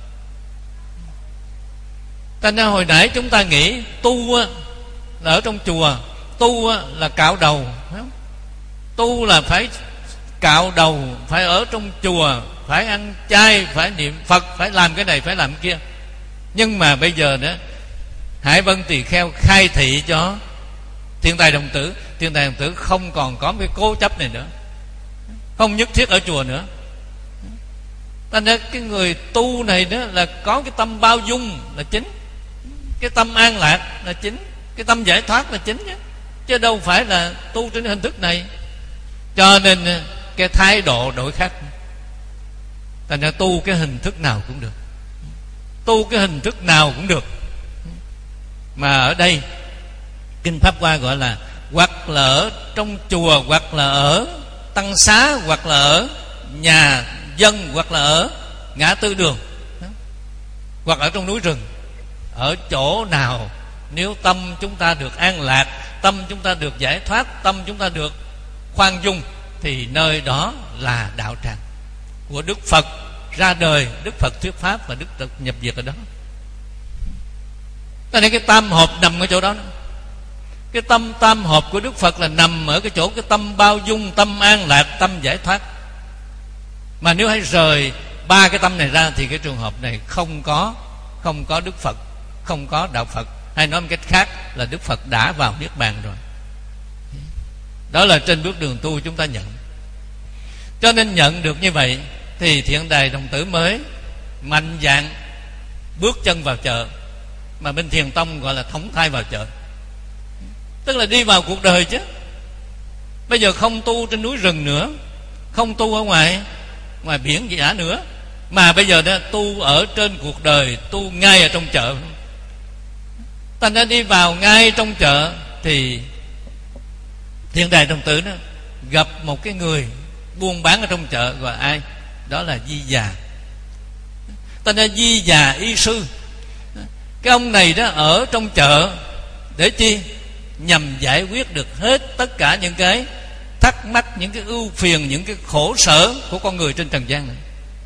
Thành ra hồi nãy chúng ta nghĩ tu là ở trong chùa, tu là cạo đầu, tu là phải cạo đầu, phải ở trong chùa, phải ăn chay, phải niệm Phật, phải làm cái này, phải làm cái kia. Nhưng mà bây giờ đó, Hải Vân Tỳ Kheo khai thị cho Thiện Tài Đồng Tử, Thiện Tài Đồng Tử không còn có cái cố chấp này nữa, không nhất thiết ở chùa nữa. Thành ra cái người tu này đó là có cái tâm bao dung là chính, cái tâm an lạc là chính, cái tâm giải thoát là chính chứ, chứ đâu phải là tu trên hình thức này. Cho nên cái thái độ đổi khác. Thành ra tu cái hình thức nào cũng được, tu cái hình thức nào cũng được. Mà ở đây Kinh Pháp Hoa gọi là hoặc là ở trong chùa, hoặc là ở tăng xá, hoặc là ở nhà dân, hoặc là ở ngã tư đường, hoặc ở trong núi rừng. Ở chỗ nào nếu tâm chúng ta được an lạc, tâm chúng ta được giải thoát, tâm chúng ta được khoan dung, thì nơi đó là đạo tràng của Đức Phật ra đời. Đức Phật thuyết pháp và Đức Phật nhập diệt ở đó. Cho nên cái tam hợp nằm ở chỗ đó. Cái tâm tam hợp của Đức Phật là nằm ở cái chỗ cái tâm bao dung, tâm an lạc, tâm giải thoát. Mà nếu hãy rời ba cái tâm này ra thì cái trường hợp này không có không có Đức Phật, không có đạo Phật. Hay nói một cách khác là Đức Phật đã vào niết bàn rồi. Đó là trên bước đường tu chúng ta nhận. Cho nên nhận được như vậy thì Thiện Tài Đồng Tử mới mạnh dạn bước chân vào chợ, mà bên Thiền Tông gọi là thống thai vào chợ, tức là đi vào cuộc đời chứ. Bây giờ không tu trên núi rừng nữa, không tu ở ngoài ngoài biển gì cả nữa, mà bây giờ đó tu ở trên cuộc đời, tu ngay ở trong chợ. Ta đã đi vào ngay trong chợ thì Thiện Tài Đồng Tử đó gặp một cái người buôn bán ở trong chợ, gọi ai? Đó là Di Già. Ta đã Di Già y sư, Cái ông này đó ở trong chợ để chi? Nhằm giải quyết được hết tất cả những cái thắc mắc, những cái ưu phiền, những cái khổ sở của con người trên trần gian này.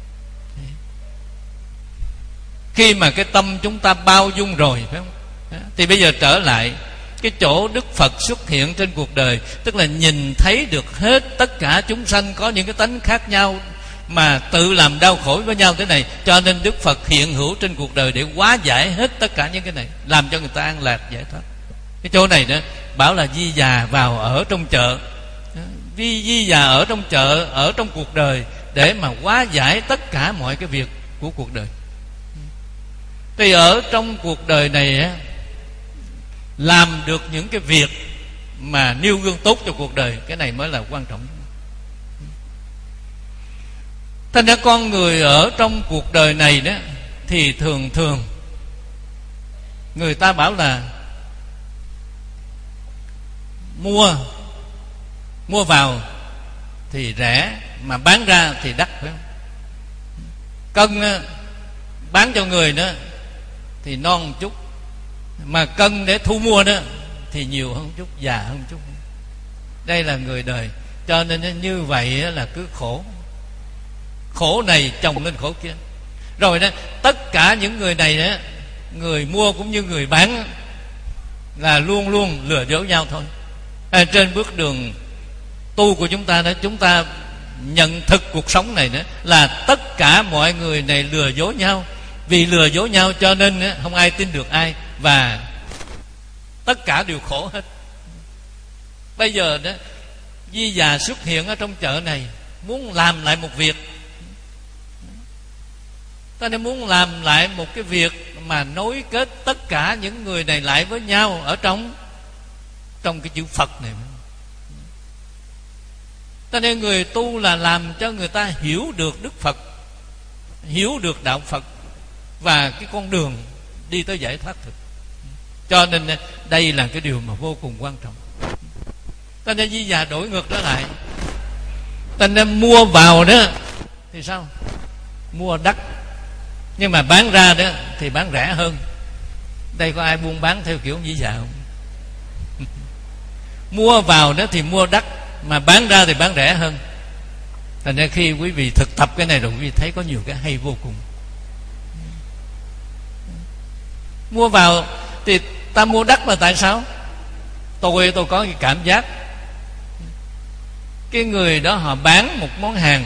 Khi mà cái tâm chúng ta bao dung rồi, phải không? Thì bây giờ trở lại cái chỗ Đức Phật xuất hiện trên cuộc đời, tức là nhìn thấy được hết tất cả chúng sanh có những cái tánh khác nhau mà tự làm đau khổ với nhau thế này, cho nên Đức Phật hiện hữu trên cuộc đời để hóa giải hết tất cả những cái này, làm cho người ta an lạc giải thoát. Cái chỗ này đó bảo là Di Già vào ở trong chợ. Di, Di Già ở trong chợ, ở trong cuộc đời để mà hóa giải tất cả mọi cái việc của cuộc đời. Thì ở trong cuộc đời này á, làm được những cái việc mà nêu gương tốt cho cuộc đời, cái này mới là quan trọng. Thành ra con người ở trong cuộc đời này đó thì thường thường người ta bảo là mua mua vào thì rẻ, mà bán ra thì đắt, phải không? Cân bán cho người đó thì non một chút, mà cân để thu mua đó thì nhiều hơn chút, già hơn chút. Đây là người đời. Cho nên như vậy là cứ khổ, khổ này chồng lên khổ kia. Rồi đó, tất cả những người này đó, người mua cũng như người bán, là luôn luôn lừa dối nhau thôi. À, trên bước đường tu của chúng ta đó, chúng ta nhận thực cuộc sống này đó là tất cả mọi người này lừa dối nhau. Vì lừa dối nhau cho nên không ai tin được ai, và tất cả đều khổ hết. Bây giờ đó Di Già xuất hiện ở trong chợ này, muốn làm lại một việc. Ta nên muốn làm lại một cái việc mà nối kết tất cả những người này lại với nhau ở trong trong cái chữ Phật này. Ta nên người tu là làm cho người ta hiểu được Đức Phật, hiểu được đạo Phật và cái con đường đi tới giải thoát thực. Cho nên đây là cái điều mà vô cùng quan trọng. Ta nên Di Già đổi ngược trở lại. Ta nên mua vào đó thì sao? Mua đắt, nhưng mà bán ra đó thì bán rẻ hơn. Đây có ai buôn bán theo kiểu Di Già không? Mua vào đó thì mua đắt, mà bán ra thì bán rẻ hơn. Thành ra khi quý vị thực tập cái này rồi, quý vị thấy có nhiều cái hay vô cùng. Mua vào thì ta mua đắt là tại sao? Tôi tôi có cái cảm giác cái người đó họ bán một món hàng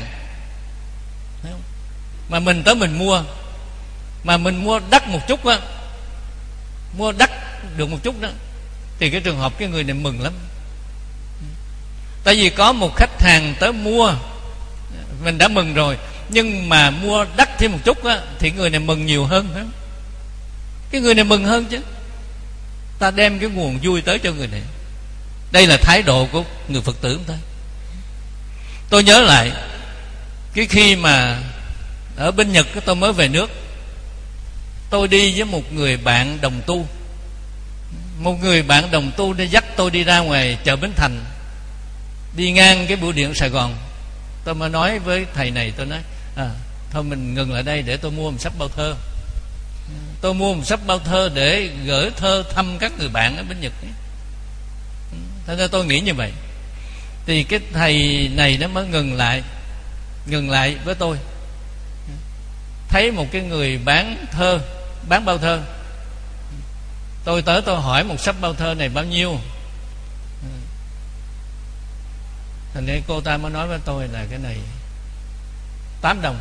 mà mình tới mình mua, mà mình mua đắt một chút á, mua đắt được một chút đó, thì cái trường hợp cái người này mừng lắm. Tại vì có một khách hàng tới mua, mình đã mừng rồi, nhưng mà mua đắt thêm một chút á, thì người này mừng nhiều hơn, phải không? Cái người này mừng hơn chứ. Ta đem cái nguồn vui tới cho người này. Đây là thái độ của người Phật tử chúng ta. Tôi nhớ lại cái khi mà ở bên Nhật, tôi mới về nước, tôi đi với một người bạn đồng tu. Một người bạn đồng tu đã dắt tôi đi ra ngoài chợ Bến Thành, đi ngang cái bưu điện Sài Gòn. Tôi mới nói với thầy này, tôi nói à, thôi mình ngừng lại đây để tôi mua một sắp bao thơ. Tôi mua một sắp bao thơ để gửi thơ thăm các người bạn ở bên Nhật. Thế nên tôi nghĩ như vậy. Thì cái thầy này nó mới ngừng lại, ngừng lại với tôi. Thấy một cái người bán thơ, bán bao thơ. Tôi tới tôi hỏi một sắp bao thơ này bao nhiêu. Thành ra cô ta mới nói với tôi là cái này tám đồng.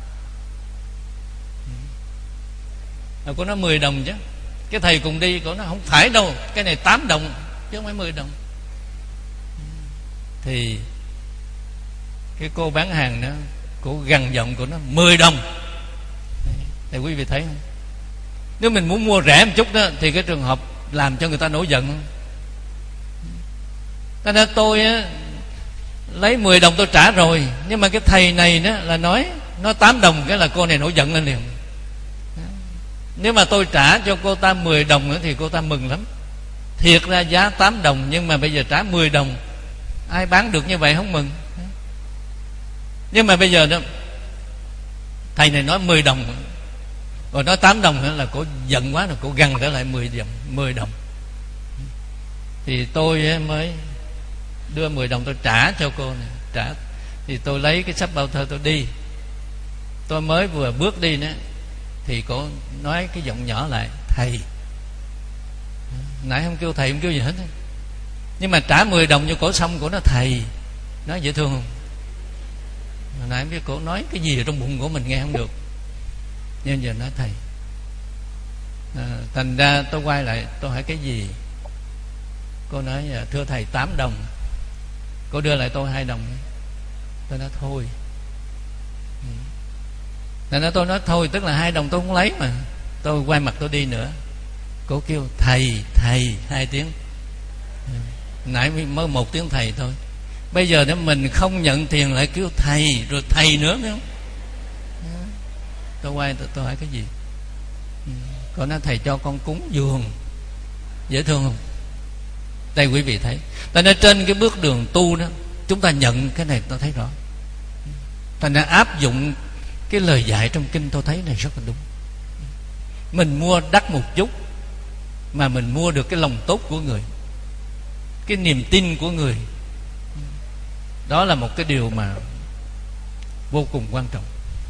Cô nói mười đồng chứ. Cái thầy cùng đi, cô nói không phải đâu, cái này tám đồng chứ không phải mười đồng. Thì cái cô bán hàng đó, cô gằn giọng, cô nói mười đồng. Thì quý vị thấy không? Nếu mình muốn mua rẻ một chút đó, thì cái trường hợp làm cho người ta nổi giận. Cho nên tôi á, lấy mười đồng tôi trả rồi, nhưng mà cái thầy này đó là nói nói tám đồng, cái là cô này nổi giận lên liền. Nếu mà tôi trả cho cô ta mười đồng nữa thì cô ta mừng lắm. Thiệt ra giá tám đồng, nhưng mà bây giờ trả mười đồng, ai bán được như vậy không mừng. Nhưng mà bây giờ đó, thầy này nói mười đồng, Rồi nói tám đồng nữa là cổ giận quá rồi cổ gằn trở lại mười đồng, mười đồng. Thì tôi mới đưa mười đồng tôi trả cho cô này, trả. Thì tôi lấy cái sách bao thơ tôi đi. Tôi mới vừa bước đi nữa thì cổ nói cái giọng nhỏ lại: thầy. Nãy không kêu thầy, không kêu gì hết. Nhưng mà trả mười đồng cho cổ xong cổ nói thầy. Nói dễ thương không? Hồi nãy biết cổ nói cái gì trong bụng của mình nghe không được, nhưng giờ nói thầy. à, Thành ra tôi quay lại tôi hỏi cái gì. Cô nói thưa thầy tám đồng. Cô đưa lại tôi hai đồng. Tôi nói thôi. Thành ra tôi nói thôi, tức là hai đồng tôi không lấy mà. Tôi quay mặt tôi đi nữa. Cô kêu thầy, thầy hai tiếng. Nãy mới một tiếng thầy thôi. Bây giờ nếu mình không nhận tiền lại kêu thầy, rồi thầy nữa phải không? Tôi quay tôi, tôi hỏi cái gì. Cô nói thầy cho con cúng dường. Dễ thương không? Đây quý vị thấy. Tại nên trên cái bước đường tu đó, chúng ta nhận cái này tôi thấy rõ. Thành ra áp dụng cái lời dạy trong kinh tôi thấy này rất là đúng. Mình mua đắt một chút mà mình mua được cái lòng tốt của người, cái niềm tin của người. Đó là một cái điều mà vô cùng quan trọng.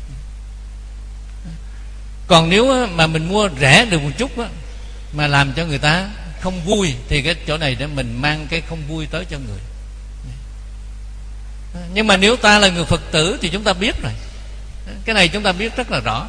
Còn nếu mà mình mua rẻ được một chút á, mà làm cho người ta không vui, thì cái chỗ này để mình mang cái không vui tới cho người. Nhưng mà nếu ta là người Phật tử thì chúng ta biết rồi. Cái này chúng ta biết rất là rõ.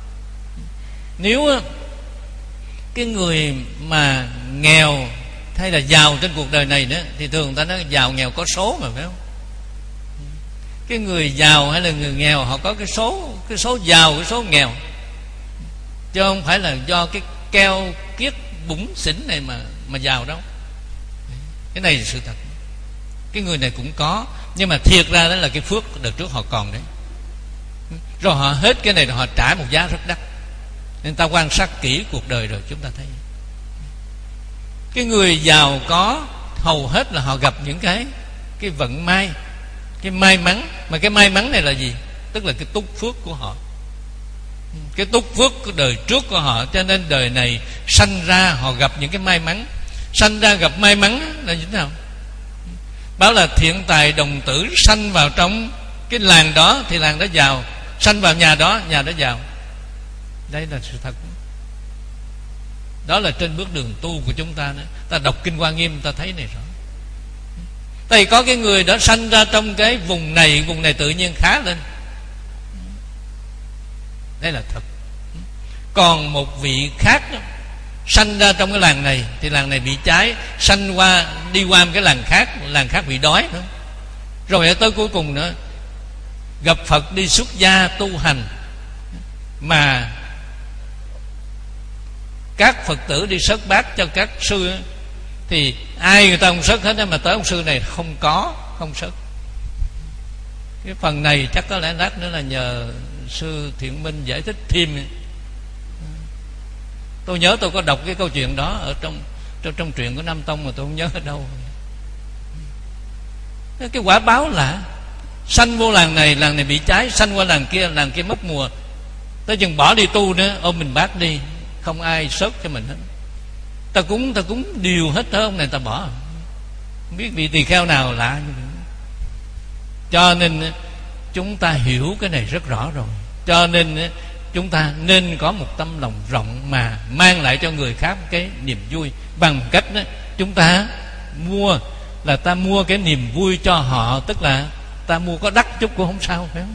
Nếu cái người mà nghèo hay là giàu trên cuộc đời này nữa, thì thường ta nói giàu nghèo có số mà, phải không? Cái người giàu hay là người nghèo họ có cái số, cái số giàu, cái số nghèo, chứ không phải là do cái keo kiết bủn xỉn này mà mà giàu đâu. Cái này là sự thật. Cái người này cũng có, nhưng mà thiệt ra đó là cái phước đợt trước họ còn đấy. Rồi họ hết cái này rồi họ trả một giá rất đắt. Nên ta quan sát kỹ cuộc đời rồi chúng ta thấy cái người giàu có hầu hết là họ gặp những cái cái vận may, cái may mắn. Mà cái may mắn này là gì? Tức là cái túc phước của họ, cái túc phước của đời trước của họ. Cho nên đời này sanh ra họ gặp những cái may mắn. Sanh ra gặp may mắn là như thế nào? Báo là thiện tài đồng tử sanh vào trong cái làng đó thì làng đó giàu, sanh vào nhà đó, nhà đó giàu. Đây là sự thật. Đó là trên bước đường tu của chúng ta nữa. Ta đọc Kinh Hoa Nghiêm ta thấy này rõ. Tại có cái người đó sanh ra trong cái vùng này, vùng này tự nhiên khá lên. Đây là thật. Còn một vị khác đó, sanh ra trong cái làng này thì làng này bị cháy, sanh qua đi qua một cái làng khác, làng khác bị đói nữa. Rồi tới cuối cùng nữa gặp Phật đi xuất gia tu hành, mà các Phật tử đi sớt bát cho các sư ấy, thì ai người ta không sớt hết, mà tới ông sư này không có, không sớt. Cái phần này chắc có lẽ lát nữa là nhờ sư Thiện Minh giải thích thêm. Tôi nhớ tôi có đọc cái câu chuyện đó ở trong trong, trong truyện của Nam Tông mà tôi không nhớ ở đâu. Cái quả báo lạ, sanh vô làng này, làng này bị cháy, sanh qua làng kia, làng kia mất mùa, tới chừng bỏ đi tu nữa, ôm mình bác đi, không ai sớt cho mình hết. Ta cúng, ta cúng điều hết tới ông này ta bỏ. Không biết vị tỳ kheo nào lạ như vậy. Cho nên chúng ta hiểu cái này rất rõ rồi. Cho nên chúng ta nên có một tâm lòng rộng mà mang lại cho người khác cái niềm vui. Bằng cách đó, chúng ta mua là ta mua cái niềm vui cho họ. Tức là ta mua có đắt chút cũng không sao, phải không?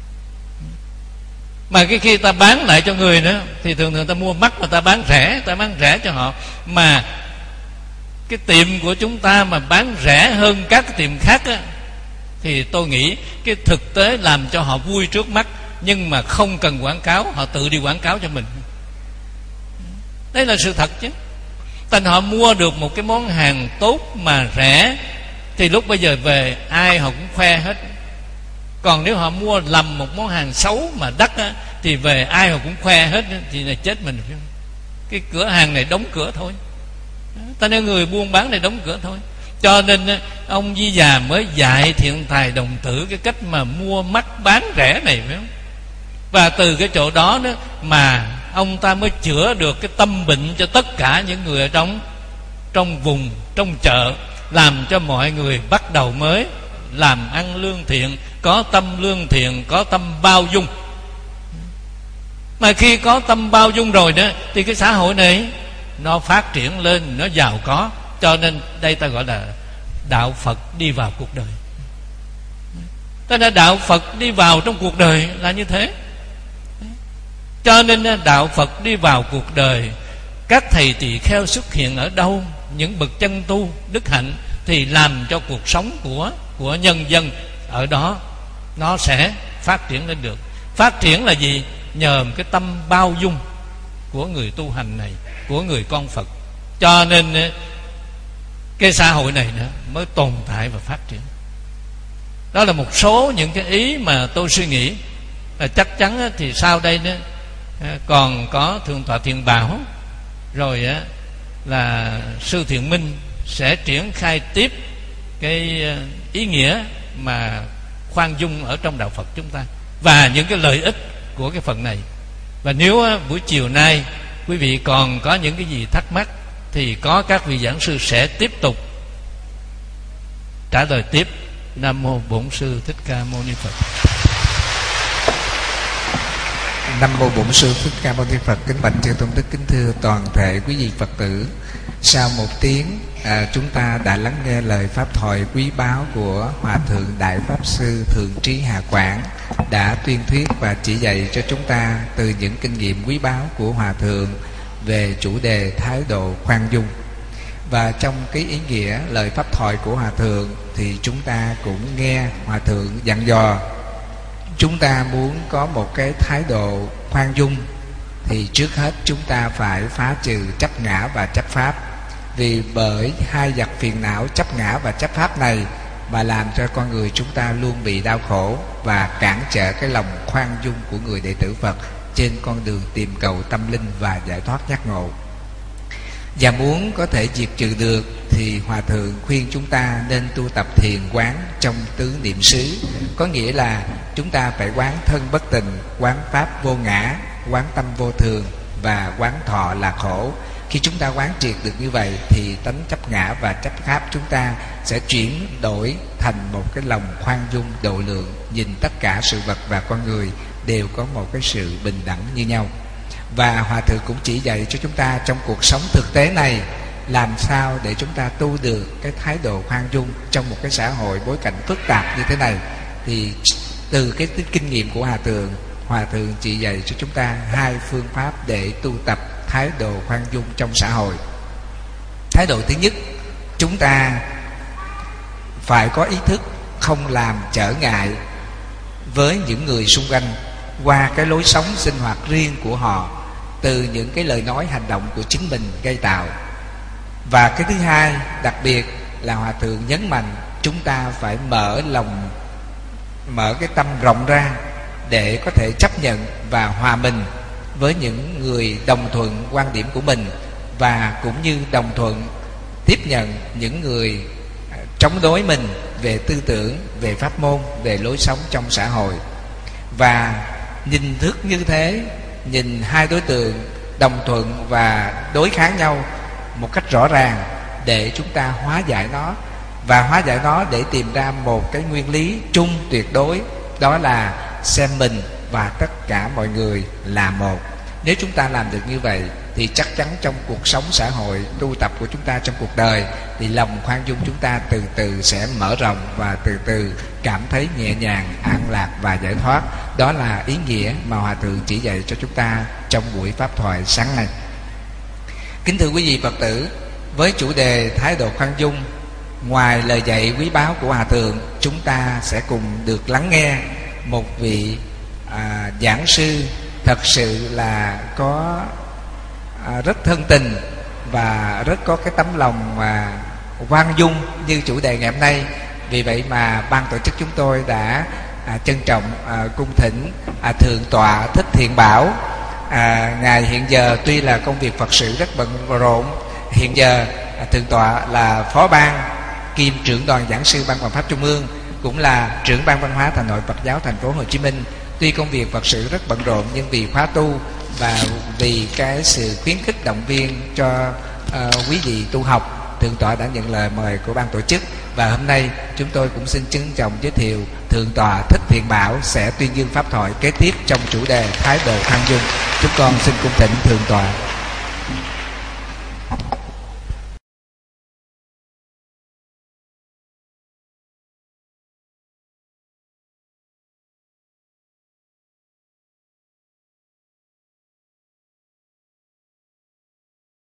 Mà cái khi ta bán lại cho người nữa thì thường thường ta mua mắc mà ta bán rẻ, ta bán rẻ cho họ. Mà cái tiệm của chúng ta mà bán rẻ hơn các cái tiệm khác á, thì tôi nghĩ cái thực tế làm cho họ vui trước mắt, nhưng mà không cần quảng cáo, họ tự đi quảng cáo cho mình. Đây là sự thật chứ. Thành họ mua được một cái món hàng tốt mà rẻ, thì lúc bây giờ về ai họ cũng khoe hết. Còn nếu họ mua lầm một món hàng xấu mà đắt á, thì về ai họ cũng khoe hết, thì là chết mình. Cái cửa hàng này đóng cửa thôi. Ta nói người buôn bán này đóng cửa thôi. Cho nên ông Di Già mới dạy thiện tài đồng tử cái cách mà mua mắc bán rẻ này, phải không? Và từ cái chỗ đó đó mà ông ta mới chữa được cái tâm bệnh cho tất cả những người ở trong trong vùng, trong chợ, làm cho mọi người bắt đầu mới làm ăn lương thiện, có tâm lương thiện, có tâm bao dung. Mà khi có tâm bao dung rồi đó thì cái xã hội này nó phát triển lên, nó giàu có. Cho nên đây ta gọi là đạo Phật đi vào cuộc đời. Ta đã đạo Phật đi vào trong cuộc đời là như thế. Cho nên đạo Phật đi vào cuộc đời, các thầy tỳ kheo xuất hiện ở đâu, những bậc chân tu đức hạnh, thì làm cho cuộc sống của của nhân dân ở đó nó sẽ phát triển lên được. Phát triển là gì? Nhờ cái tâm bao dung của người tu hành này, của người con Phật. Cho nên cái xã hội này nữa mới tồn tại và phát triển. Đó là một số những cái ý mà tôi suy nghĩ. Là chắc chắn thì sau đây nữa còn có Thượng tọa Thiện Bảo, rồi là sư Thiện Minh sẽ triển khai tiếp cái ý nghĩa mà khoan dung ở trong đạo Phật chúng ta và những cái lợi ích của cái phần này. Và nếu buổi chiều nay quý vị còn có những cái gì thắc mắc thì có các vị giảng sư sẽ tiếp tục trả lời tiếp. Nam mô Bổn Sư Thích Ca Mâu Ni Phật. Nam mô Bổn Sư Thích Ca Mâu Ni Phật. Kính bạch chư tôn đức, kính thưa toàn thể quý vị Phật tử. Sau một tiếng à, chúng ta đã lắng nghe lời pháp thoại quý báu của Hòa Thượng Đại Pháp Sư Thượng Trí Hà Quảng, đã tuyên thuyết và chỉ dạy cho chúng ta từ những kinh nghiệm quý báu của Hòa Thượng về chủ đề thái độ khoan dung. Và trong cái ý nghĩa lời pháp thoại của Hòa Thượng thì chúng ta cũng nghe Hòa Thượng dặn dò chúng ta muốn có một cái thái độ khoan dung thì trước hết chúng ta phải phá trừ chấp ngã và chấp pháp. Vì bởi hai vật phiền não chấp ngã và chấp pháp này mà làm cho con người chúng ta luôn bị đau khổ và cản trở cái lòng khoan dung của người đệ tử Phật trên con đường tìm cầu tâm linh và giải thoát giác ngộ. Và muốn có thể diệt trừ được thì Hòa Thượng khuyên chúng ta nên tu tập thiền quán trong tứ niệm xứ. Có nghĩa là chúng ta phải quán thân bất tịnh, quán pháp vô ngã, quán tâm vô thường và quán thọ là khổ. Khi chúng ta quán triệt được như vậy thì tánh chấp ngã và chấp pháp chúng ta sẽ chuyển đổi thành một cái lòng khoan dung độ lượng, nhìn tất cả sự vật và con người đều có một cái sự bình đẳng như nhau. Và Hòa Thượng cũng chỉ dạy cho chúng ta trong cuộc sống thực tế này làm sao để chúng ta tu được cái thái độ khoan dung trong một cái xã hội bối cảnh phức tạp như thế này. Thì từ cái kinh nghiệm của Hòa Thượng, Hòa Thượng chỉ dạy cho chúng ta hai phương pháp để tu tập thái độ khoan dung trong xã hội. Thái độ thứ nhất, chúng ta phải có ý thức không làm trở ngại với những người xung quanh qua cái lối sống sinh hoạt riêng của họ, từ những cái lời nói hành động của chính mình gây tạo. Và cái thứ hai đặc biệt là Hòa Thượng nhấn mạnh chúng ta phải mở lòng, mở cái tâm rộng ra để có thể chấp nhận và hòa mình với những người đồng thuận quan điểm của mình, và cũng như đồng thuận tiếp nhận những người chống đối mình về tư tưởng, về pháp môn, về lối sống trong xã hội. Và nhìn thức như thế, nhìn hai đối tượng đồng thuận và đối kháng nhau một cách rõ ràng để chúng ta hóa giải nó, và hóa giải nó để tìm ra một cái nguyên lý chung tuyệt đối, đó là xem mình và tất cả mọi người là một. Nếu chúng ta làm được như vậy thì chắc chắn trong cuộc sống xã hội tu tập của chúng ta trong cuộc đời thì lòng khoan dung chúng ta từ từ sẽ mở rộng và từ từ cảm thấy nhẹ nhàng, an lạc và giải thoát. Đó là ý nghĩa mà Hòa Thượng chỉ dạy cho chúng ta trong buổi pháp thoại sáng nay. Kính thưa quý vị Phật tử, với chủ đề thái độ khoan dung, ngoài lời dạy quý báu của Hòa Thượng, chúng ta sẽ cùng được lắng nghe một vị à, giảng sư thật sự là có à, rất thân tình và rất có cái tấm lòng mà khoan dung như chủ đề ngày hôm nay. Vì vậy mà ban tổ chức chúng tôi đã à, trân trọng à, cung thỉnh à, Thượng tọa Thích Thiện Bảo. à, Ngài hiện giờ tuy là công việc Phật sự rất bận rộn, hiện giờ à, Thượng tọa là phó ban kiêm trưởng đoàn giảng sư Ban Hoằng Pháp Trung ương, cũng là trưởng ban văn hóa Thành hội Phật giáo thành phố Hồ Chí Minh. Tuy công việc Phật sự rất bận rộn nhưng vì khóa tu và vì cái sự khuyến khích động viên cho uh, quý vị tu học, Thượng tọa đã nhận lời mời của ban tổ chức. Và hôm nay chúng tôi cũng xin trân trọng giới thiệu Thượng tọa Thích Thiện Bảo sẽ tuyên dương pháp thoại kế tiếp trong chủ đề Thái Độ Khoan Dung. Chúng con xin cung thỉnh Thượng tọa.